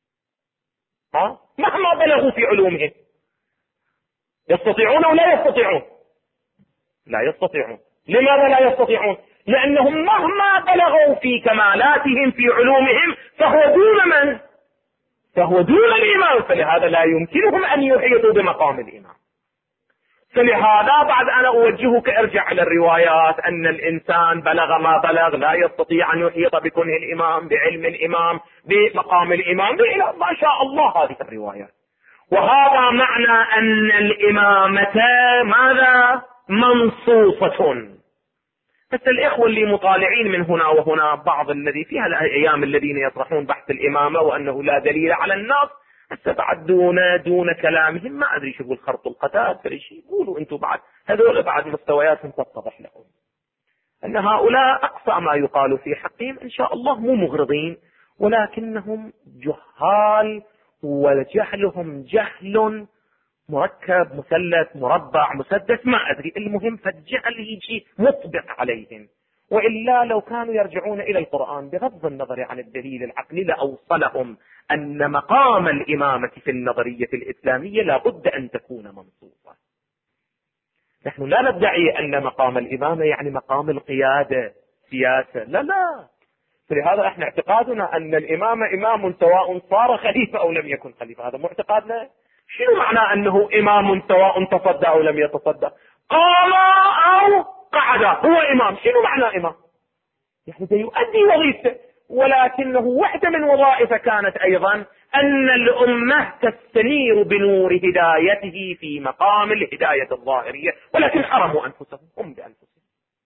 Speaker 1: مهما بلغوا في علومهم يستطيعون أو لا يستطيعون؟ لا يستطيعون. لماذا لا يستطيعون؟ لأنهم مهما بلغوا في كمالاتهم في علومهم فهو دون من؟ فهو دون الإمام، فلهذا لا يمكنهم أن يحيطوا بمقام الإمام. فلهذا بعد أنا أوجهك ارجع إلى الروايات أن الإنسان بلغ ما بلغ لا يستطيع أن يحيط بكنه الإمام، بعلم الإمام، بمقام الإمام، إلى ما شاء الله هذه الروايات. وهذا معنى أن الإمامة ماذا؟ منصوصة. بس الإخوة اللي مطالعين من هنا وهنا، بعض الذي فيها الأيام الذين يطرحون بحث الإمامة وأنه لا دليل على النص، هسه بعد دون كلامهم ما أدري شو الخرط القتاد فليش يقولوا أنتم بعد هذول بعد مستوياتهم تتضح لكم أن هؤلاء أقصى ما يقال في حقهم إن شاء الله مو مغرضين، ولكنهم جهال، وجهلهم جهل مركب مثلث مربع مسدس ما أدري، المهم فالجهل يجي مطبق عليهم. وإلا لو كانوا يرجعون إلى القرآن بغض النظر عن الدليل العقلي لأوصلهم أن مقام الإمامة في النظرية الإسلامية لا بد أن تكون منصوصة. نحن لا ندعي أن مقام الإمامة يعني مقام القيادة سياسة، لا لا، فلهذا احنا اعتقادنا أن الإمامة إمام سواء صار خليفة أو لم يكن خليفة، هذا معتقدنا. شنو معنى أنه إمام سواء تصدى أو لم يتصدى؟ قام أو قعد هو إمام. شنو معنى إمام؟ يعني يؤدي وظيفته، ولكنه واحدة من وظائفه كانت أيضا أن الأمة تستنير بنور هدايته في مقام الهداية الظاهرية، ولكن حرموا أنفسهم، هم بأنفسهم،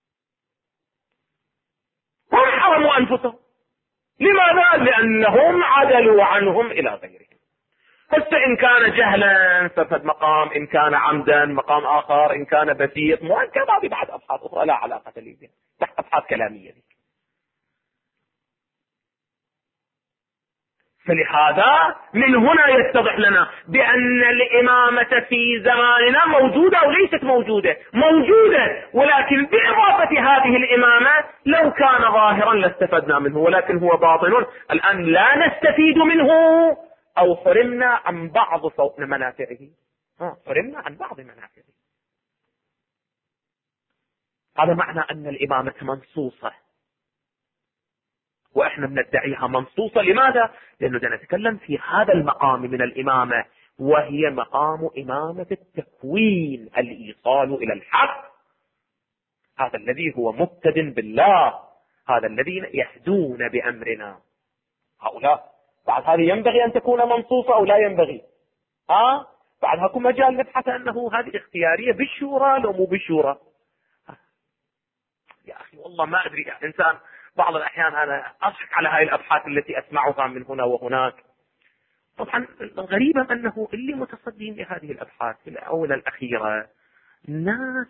Speaker 1: هم حرموا أنفسهم. لماذا؟ لأنهم عدلوا عنهم إلى غيرهم. حتى إن كان جهلا ففد مقام، إن كان عمدا مقام آخر، إن كان بسيط كذا بعد أبحاث أخرى لا علاقة لي بها، تحت أبحاث كلامية دي. فلهذا من هنا يتضح لنا بأن الإمامة في زماننا موجودة أو ليست موجودة؟ موجودة، ولكن بإضافة هذه الإمامة لو كان ظاهرا لاستفدنا منه، ولكن هو باطن الآن لا نستفيد منه، أو حرمنا عن بعض منافعه. حرمنا عن بعض منافعه. هذا معنى أن الإمامة منصوصة، وإحنا بندعيها منصوصة. لماذا؟ لأنه نتكلم في هذا المقام من الإمامة، وهي مقام إمامة التكوين، الإيصال إلى الحق. هذا الذي هو مقتد بالله، هذا الذين يهدون بأمرنا. هؤلاء بعد هذه ينبغي أن تكون منصوصة أو لا ينبغي؟ بعد هاكو مجال نبحث أنه هذه اختيارية بالشورى لو مو بالشورى. يا أخي والله ما أدري، إنسان بعض الأحيان أنا أضحك على هاي الأبحاث التي أسمعها من هنا وهناك. طبعا الغريبة أنه اللي متصدين لهذه الأبحاث في الآونة الأخيرة ناس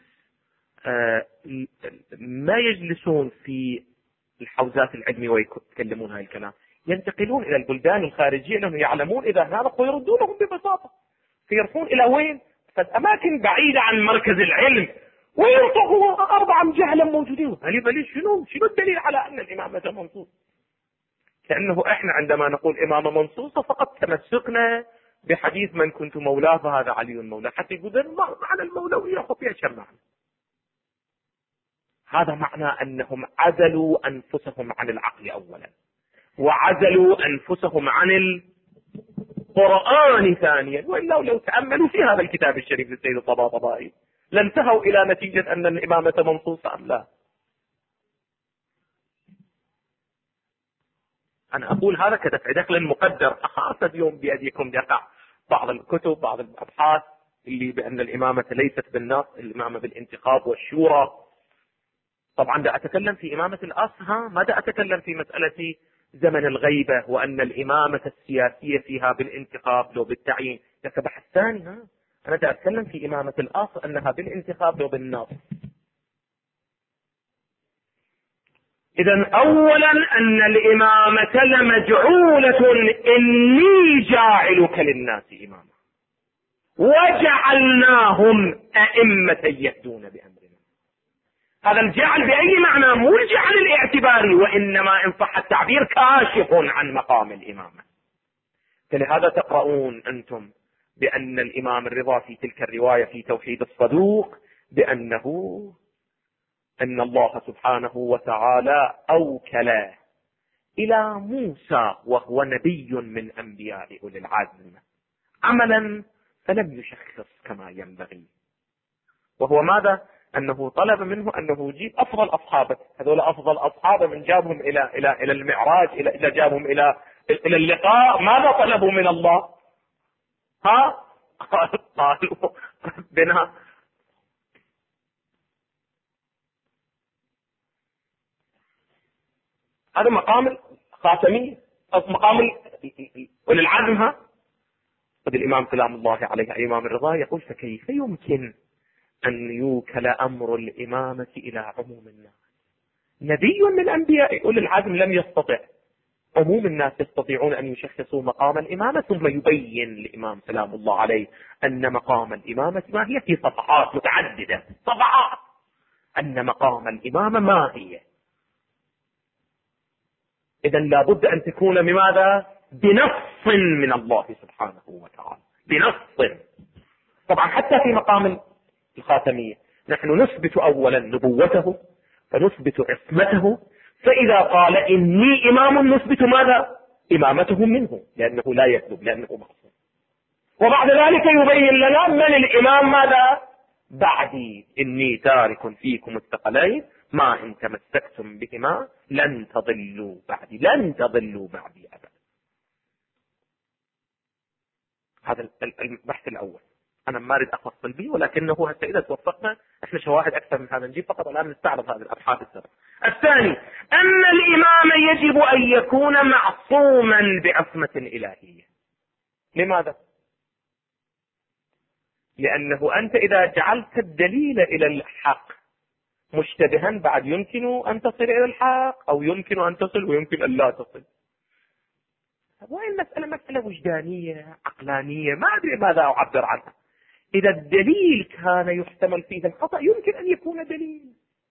Speaker 1: ما يجلسون في الحوزات العلمية ويتكلمون هاي الكلام، ينتقلون إلى البلدان الخارجية لأنهم يعلمون إذا هذا ويردونهم ببساطة، فيرسون إلى وين؟ فالأماكن بعيدة عن مركز العلم، ويرتقوا 4 جهلا موجودين. شنو الدليل على أن الإمامة منصوص؟ كأنه إحنا عندما نقول إمامة منصوصة فقط تمسكنا بحديث من كنت مولاه فهذا علي مولاه، حتى يقول معنى المولوية خطيئة شمعنا. هذا معنى أنهم عزلوا أنفسهم عن العقل أولا، وعزلوا أنفسهم عن القرآن ثانيا. وإلا لو تأملوا في هذا الكتاب الشريف للسيد الطباطبائي لانتهوا إلى نتيجة أن الإمامة منصوصة أم لا. أنا أقول هذا كدفع دخل مقدر، أخاف اليوم بيديكم يقع بعض الكتب بعض الأبحاث اللي بأن الإمامة ليست بالنص، الإمامة بالانتخاب والشورى. طبعا دا أتكلم في إمامة الأصل، ما دا أتكلم في مسألة زمن الغيبة وأن الإمامة السياسية فيها بالانتخاب لو بالتعيين، لك بحث ثاني. أنا دا أتكلم في إمامة الأصل أنها بالانتخاب لو بالنص. إذن أولا أن الإمامة لمجعولة، إني جاعلك للناس إماما وجعلناهم أئمة يهدون بأمرنا. هذا الجعل بأي معنى؟ مو الجعل الاعتباري، وإنما إن صح التعبير كاشف عن مقام الإمامة. فلهذا تقرؤون أنتم بأن الإمام الرضا في تلك الرواية في توحيد الصدوق أن الله سبحانه وتعالى أوكل إلى موسى وهو نبي من أنبياء أولي العزم عملا فلم يشخص كما ينبغي، وهو ماذا؟ أنه طلب منه أنه يجيب أفضل أصحابه، هذول أفضل أصحابه من جابهم إلى المعراج، إلى جابهم إلى اللقاء. ماذا طلبوا من الله؟ قالوا ربنا هذا مقام الخاتمية أو مقام أولي العزم. الإمام سلام الله عليه الإمام الرضا يقول فكيف يمكن أن يوكل أمر الإمامة إلى عموم الناس؟ نبي من أنبياء أولي العزم لم يستطع، عموم الناس يستطيعون أن يشخصوا مقام الإمامة. ثم يبين الإمام سلام الله عليه أن مقام الإمامة ما هي، في صفحات متعددة، صفحات، أن مقام الإمامة ما هي. إذن لابد أن تكون بماذا؟ بنص من الله سبحانه وتعالى، بنص. طبعا حتى في مقام الخاتمية نحن نثبت أولا نبوته، فنثبت عصمته، فإذا قال إني إمام نثبت ماذا؟ إمامته منه، لأنه لا يكذب، لأنه معصوم. وبعد ذلك يبين لنا من الإمام ماذا؟ بعدي، إني تارك فيكم الثقلين ما إن تمسكتم بهما لن تضلوا بعدي، لن تضلوا بعدي أبدا. هذا البحث الأول، أنا ما أريد أفصل به، ولكنه حتى إذا توفقنا إحنا شواهد أكثر من هذا نجيب، فقط الآن نستعرض هذه الأبحاث السبع. الثاني أن الإمام يجب أن يكون معصوما بعصمة إلهية. لماذا؟ لأنه أنت إذا جعلت الدليل إلى الحق مشتبها بعد يمكن أن تصل إلى الحق، أو يمكن أن تصل ويمكن أن لا تصل. وهي المسألة مسألة وجدانية عقلانية، ما أدري ماذا أعبر عنها. إذا الدليل كان يحتمل فيه الخطأ يمكن أن يكون دليل.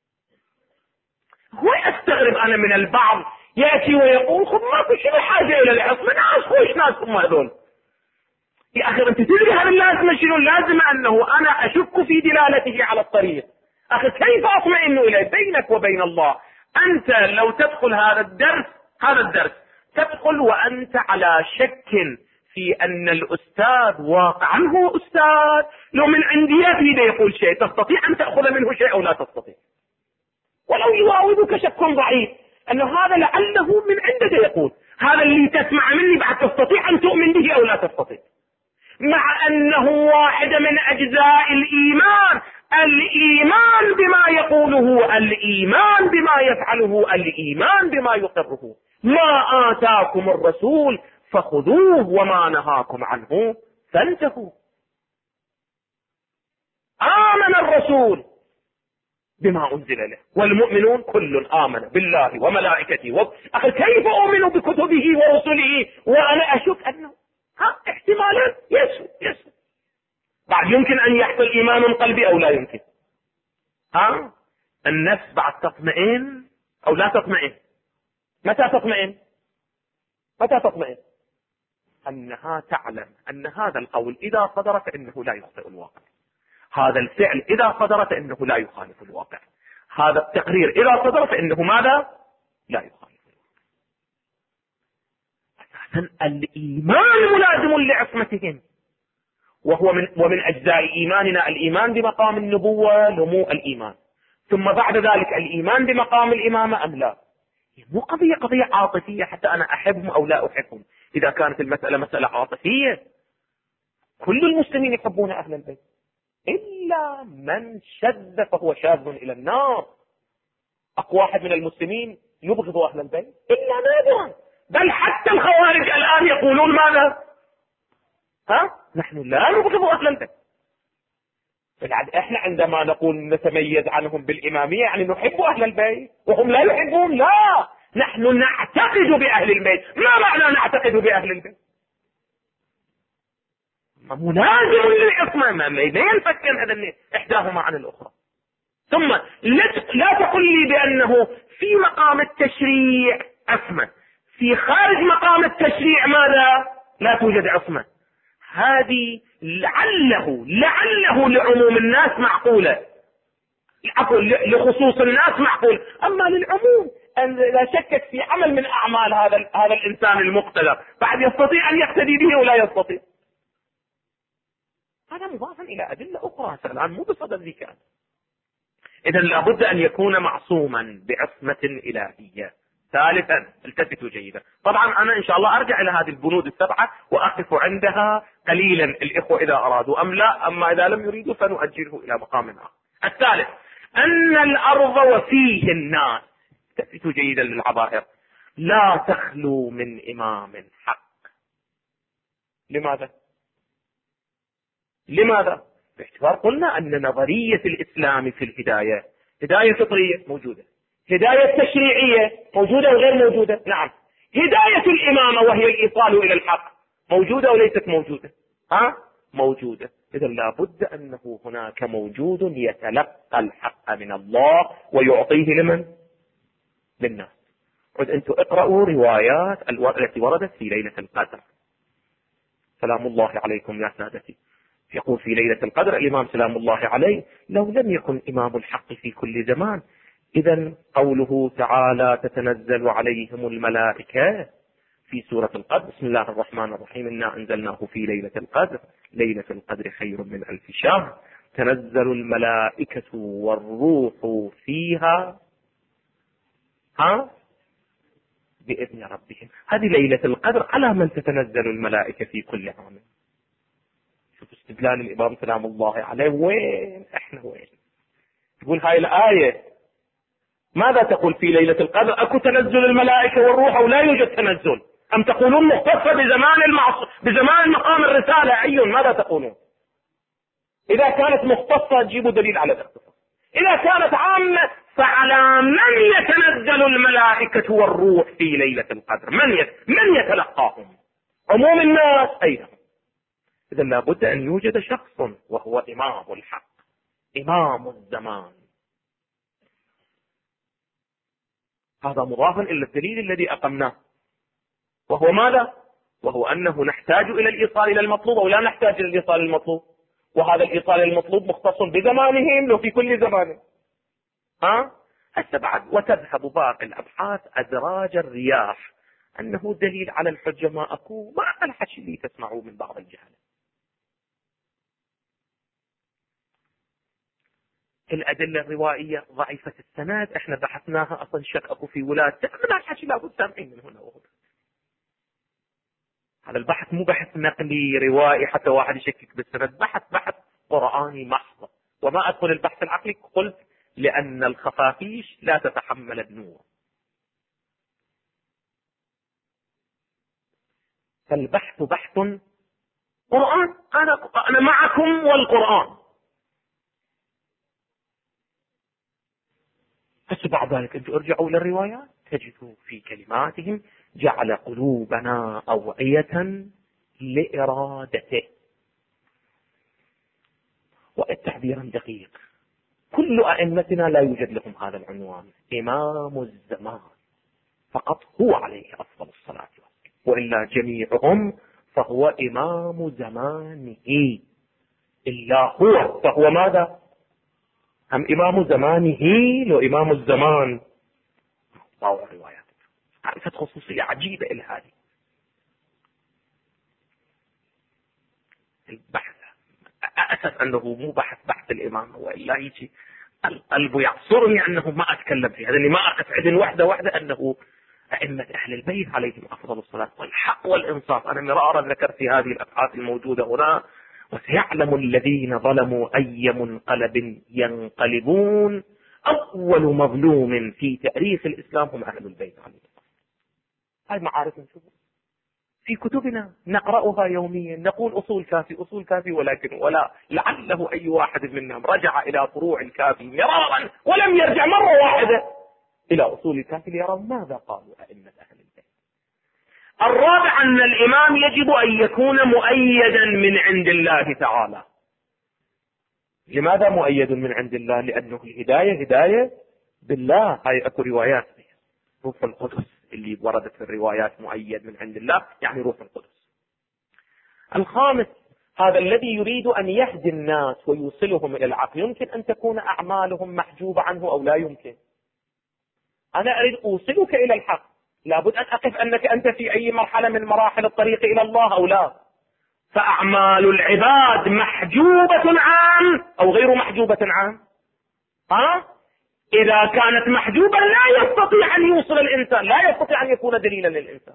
Speaker 1: هو أستغرب أنا من البعض يأتي ويقول خب ما في شنو حاجة إلى العصمة، ناس خوش ناس هم هذول. يا أخي أنت تدري هذا اللازمة شنو؟ اللازمة أنه أنا أشك في دلالته على الطريق. أخي كيف أطمئن إليه؟ بينك وبين الله. أنت لو تدخل هذا الدرس تدخل وأنت على شك في أن الأستاذ واقعا هو أستاذ، لو من عنديات يريد يقول شيء تستطيع أن تأخذ منه شيء أو لا تستطيع، ولو يراودك شك ضعيف أن هذا لعله من عندك يقول، هذا اللي تسمع مني بعد تستطيع أن تؤمن به أو لا تستطيع، مع أنه واحد من أجزاء الإيمان، الإيمان بما يقوله، الإيمان بما يفعله، الإيمان بما يقره. ما آتاكم الرسول فخذوه وما نهاكم عنه فانتهوا. آمن الرسول بما أنزل له والمؤمنون كل آمن بالله وملائكته أخي كيف أؤمن بكتبه ورسله وأنا أشك أنه احتمالا يسوء بعد يمكن أن يحصل إيمان قلبي أو لا يمكن. النفس بعد تطمئن أو لا تطمئن. متى تطمئن؟ أنها تعلم أن هذا القول إذا صدر فإنه لا يخطئ الواقع، هذا الفعل إذا صدر فإنه لا يخالف الواقع، هذا التقرير إذا صدر فإنه ماذا؟ لا يخالف الواقع. أساسا الإيمان ملازم لعصمتهم، ومن أجزاء إيماننا الإيمان بمقام النبوة نمو الإيمان، ثم بعد ذلك الإيمان بمقام الإمامة أم لا. مو قضية عاطفية حتى أنا أحبهم أو لا أحبهم. إذا كانت المسألة مسألة عاطفية كل المسلمين يحبون أهل البيت إلا من شذ فهو شاذ إلى النار. أقوى واحد من المسلمين يبغض أهل البيت إلا نادرا، بل حتى الخوارج الآن يقولون ماذا؟ نحن لا نبغض أهل البيت. احنا عندما نقول نتميز عنهم بالإمامية يعني نحب أهل البيت وهم لا يحبون، لا، نحن نعتقد بأهل البيت. ما معنى نعتقد بأهل البيت؟ ملازم للعصمة، ما ينفك هذا إحداهما عن الأخرى. ثم لا تقل لي بأنه في مقام التشريع عصمة، في خارج مقام التشريع ماذا؟ لا توجد عصمة. هذه لعله لعموم الناس معقولة، لخصوص الناس معقول، أما للعموم أن لا شكك في عمل من أعمال هذا الإنسان المقتدر بعد يستطيع أن يقتدي به ولا يستطيع. هذا مضافا إلى أدلة أخرى الآن مو بصدد ذكر. إذن لابد أن يكون معصوما بعصمة إلهية. ثالثا التفتوا جيدا، طبعا أنا إن شاء الله أرجع إلى هذه البنود السبعة وأقف عندها قليلا الإخوة إذا أرادوا أم لا، أما إذا لم يريدوا فنؤجله إلى مقام آخر. الثالث أن الأرض وفيه الناس، التفتوا جيدا للعبائر، لا تخلو من إمام حق. لماذا؟ باعتبار قلنا أن نظرية الإسلام في الهداية هداية فطرية موجودة، هداية تشريعية موجودة وغير موجودة. نعم، هداية الإمامة وهي الإيصال إلى الحق موجودة وليست موجودة؟ موجودة. إذن لابد أنه هناك موجود يتلقى الحق من الله ويعطيه لمن؟ للناس. أنتم اقرأوا روايات التي وردت في ليلة القدر. سلام الله عليكم يا سادتي. يقول في ليلة القدر الإمام سلام الله عليه: لو لم يكن إمام الحق في كل زمان، إذن قوله تعالى تتنزل عليهم الملائكة في سورة القدر، بسم الله الرحمن الرحيم، إنا أنزلناه في ليلة القدر، ليلة القدر خير من 1000 شهر، تنزل الملائكة والروح فيها بإذن ربهم. هذه ليلة القدر على من تتنزل الملائكة في كل عام. شوف استدلال الإمام سلام الله عليه. وين احنا؟ وين تقول هاي الآية؟ ماذا تقول في ليلة القدر؟ أكو تنزل الملائكة والروح أو لا يوجد تنزل؟ أم تقولون مختصة بزمان مقام الرسالة؟ أي ماذا تقولون؟ إذا كانت مختصة جيبوا دليل على الاختصاص، إذا كانت عامة فعلى من يتنزل الملائكة والروح في ليلة القدر؟ من يتلقاهم؟ عموم الناس أيضا. إذا لابد أن يوجد شخص وهو إمام الحق، إمام الزمان. هذا مضاف إلى الدليل الذي أقمناه، وهو ماذا؟ وهو أنه نحتاج إلى الإيصال إلى المطلوب أو لا نحتاج إلى الإيصال المطلوب، وهذا الإيصال المطلوب مختص بزمانهم لو في كل زمان. هسه بعد وتذهب باقي الأبحاث أدراج الرياح أنه دليل على الحجة ما أكو مع الحكي اللي تسمعوه من بعض الجهلة. الأدلة الروائية ضعيفة السند احنا بحثناها، أصلا شك أكو في ولادته، من الحكي لابد سامعين من هنا وهنا. هذا البحث مو بحث نقلي روائي حتى واحد يشكك بالسند، بحث قرآني محض. وما أدخل البحث العقلي قلت لأن الخفافيش لا تتحمل النور. فالبحث بحث قرآن، أنا معكم والقرآن. بس بعد ذلك أنتم ارجعوا للروايات تجدوا في كلماتهم جعل قلوبنا أوعية لإرادته. والتعبير دقيق، كل أئمتنا لا يوجد لهم هذا العنوان، إمام الزمان فقط هو عليه أفضل الصلاة والسلام، وإلا جميعهم فهو إمام زمانه، إلا هو فهو ماذا؟ أم إمام زمانه لو إمام الزمان؟ طاوع الروايات عرفت خصوصية عجيبة هذه البحث. أسف أنه مو بحث الإمام، وإلا يجي القلب يعصرني أنه ما أتكلم فيها، لأني ما أقف عدن واحدة أنه أئمة أهل البيت عليهم أفضل الصلاة والحق والإنصاف. أنا مرارا ذكرت هذه الأبحاث الموجودة هنا، وسيعلم الذين ظلموا أي منقلب ينقلبون. أول مظلوم في تاريخ الإسلام هم أهل البيت عليهم. هاي معارف نشوفها في كتبنا نقرأها يوميا، نقول أصول كافي، ولكن ولا لعله أي واحد منا رجع إلى فروع الكافي مرارا ولم يرجع مرة واحدة إلى أصول الكافي ليرى ماذا قالوا أئمة أهل البيت. الرابع أن الإمام يجب أن يكون مؤيدا من عند الله تعالى. لماذا مؤيد من عند الله؟ لأنه الهداية هداية بالله. هاي أكو روايات روح القدس اللي وردت في الروايات مؤيد من عند الله، يعني روح القدس. الخامس، هذا الذي يريد أن يهدي الناس ويوصلهم إلى العقل يمكن أن تكون أعمالهم محجوبة عنه أو لا يمكن. أنا أريد أوصلك إلى الحق، لابد أن أقف أنك أنت في أي مرحلة من مراحل الطريق إلى الله أو لا. فأعمال العباد محجوبة عن أو غير محجوبة عن؟ إذا كانت محجوبة لا يستطيع أن يوصل الإنسان، لا يستطيع أن يكون دليلا للإنسان.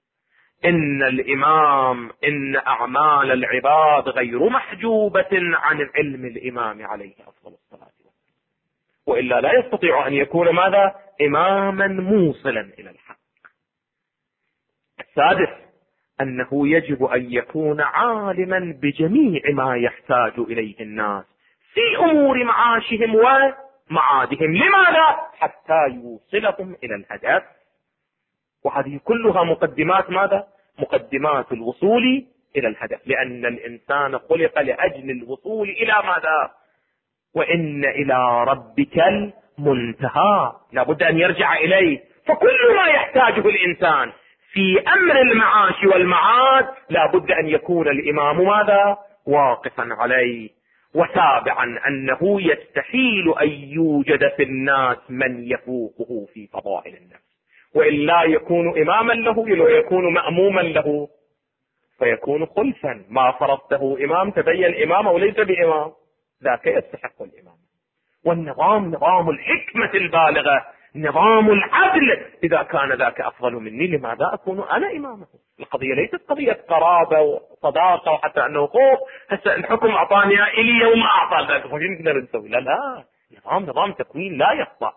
Speaker 1: إن أعمال العباد غير محجوبة عن علم الإمام عليه أفضل الصلاة والسلام، وإلا لا يستطيع أن يكون ماذا؟ إماما موصلا إلى الحق. السادس، أنه يجب أن يكون عالما بجميع ما يحتاج إليه الناس في أمور معاشهم ومعادهم. لماذا؟ حتى يوصلهم إلى الهدف. وهذه كلها مقدمات ماذا؟ مقدمات الوصول إلى الهدف، لأن الإنسان خلق لأجل الوصول إلى ماذا؟ وإن إلى ربك المنتهى، لابد أن يرجع إليه. فكل ما يحتاجه الإنسان في أمر المعاش والمعاد لابد أن يكون الإمام ماذا؟ واقفا عليه. وسابعا، أنه يستحيل أن يوجد في الناس من يفوقه في فضائل النفس، وإلا يكون إماما له ويكون مأموما له، فيكون خلفا. ما فرضته إمام تبين إمام وليس بإمام، ذاك يستحق الإمام. والنظام نظام الحكمة البالغة، نظام العدل. إذا كان ذاك أفضل مني لماذا أكون أنا إمامه؟ القضية ليست قضية قرابة وصداقة وحتى أنه خوف هسه الحكم أعطاني إلي يوم أعطى ذاك فشين نقدر نسوي. لا، نظام تكوين لا يخضع.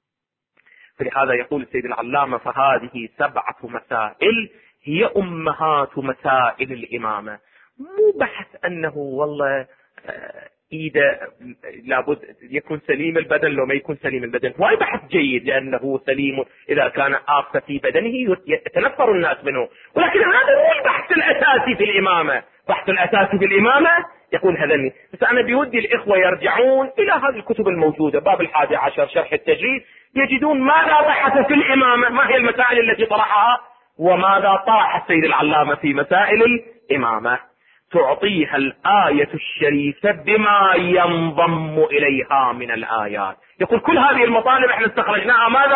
Speaker 1: فلهذا يقول السيد العلامة: فهذه 7 مسائل هي أمهات مسائل الإمامة. مو بحث أنه والله إذا لابد يكون سليم البدن لو ما يكون سليم البدن، هو بحث جيد لأنه سليم إذا كان آفة في بدنه يتنفر الناس منه، ولكن هذا هو البحث الأساسي في الإمامة. البحث الأساسي في الإمامة يقول هذني. بس أنا بودي الإخوة يرجعون إلى هذه الكتب الموجودة، باب 11 شرح التجريد، يجدون ماذا بحث في الإمامة، ما هي المسائل التي طرحها، وماذا طرح السيد العلامة في مسائل الإمامة. تعطيها الآية الشريفة بما ينضم إليها من الآيات. يقول كل هذه المطالب احنا استخرجناها ماذا؟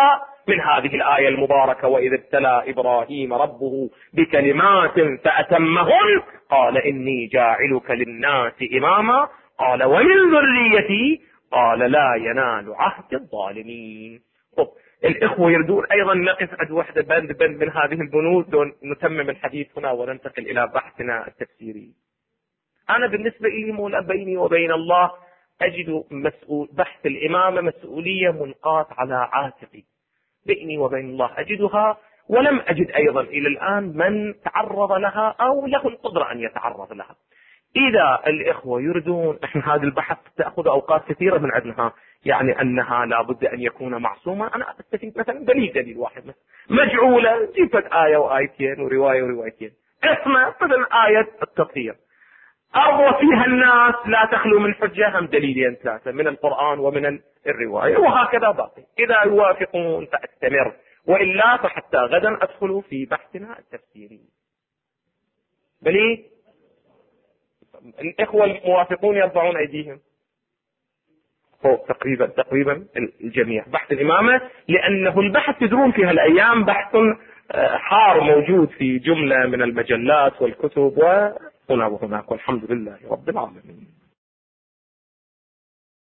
Speaker 1: من هذه الآية المباركة: وإذ ابتلى إبراهيم ربه بكلمات فأتمهن قال إني جاعلك للناس إماما قال ومن ذريتي قال لا ينال عهد الظالمين. طب الإخوة يردون أيضا نقف عند وحدة بند من هذه البنود ونتمم الحديث هنا وننتقل إلى بحثنا التفسيري. أنا بالنسبة لي مولا بيني وبين الله أجد بحث الإمامة مسؤولية منقاة على عاتقي بيني وبين الله أجدها، ولم أجد أيضا إلى الآن من تعرض لها أو له القدرة أن يتعرض لها. إذا الإخوة يردون إحنا هذا البحث تأخذ أوقات كثيرة من عندها، يعني أنها لابد أن يكون معصوما، أنا أستفيد مثلا دليل واحد مثلا مجعولة جيبت آية وآيتين ورواية وروايتين، قسمة مثلا آية التطهير أرض فيها الناس لا تخلو من حجة، هم دليلين ثلاثة من القرآن ومن الرواية، وهكذا باقي. إذا يوافقون فأستمر، وإلا فحتى غدا أدخل في بحثنا التفسيري. بلي الإخوة الموافقون يرفعون أيديهم فوق تقريبا الجميع. بحث الإمامة لأنه البحث تدرون في هالأيام بحث حار موجود في جملة من المجلات والكتب وهنا وهناك، والحمد لله رب العالمين.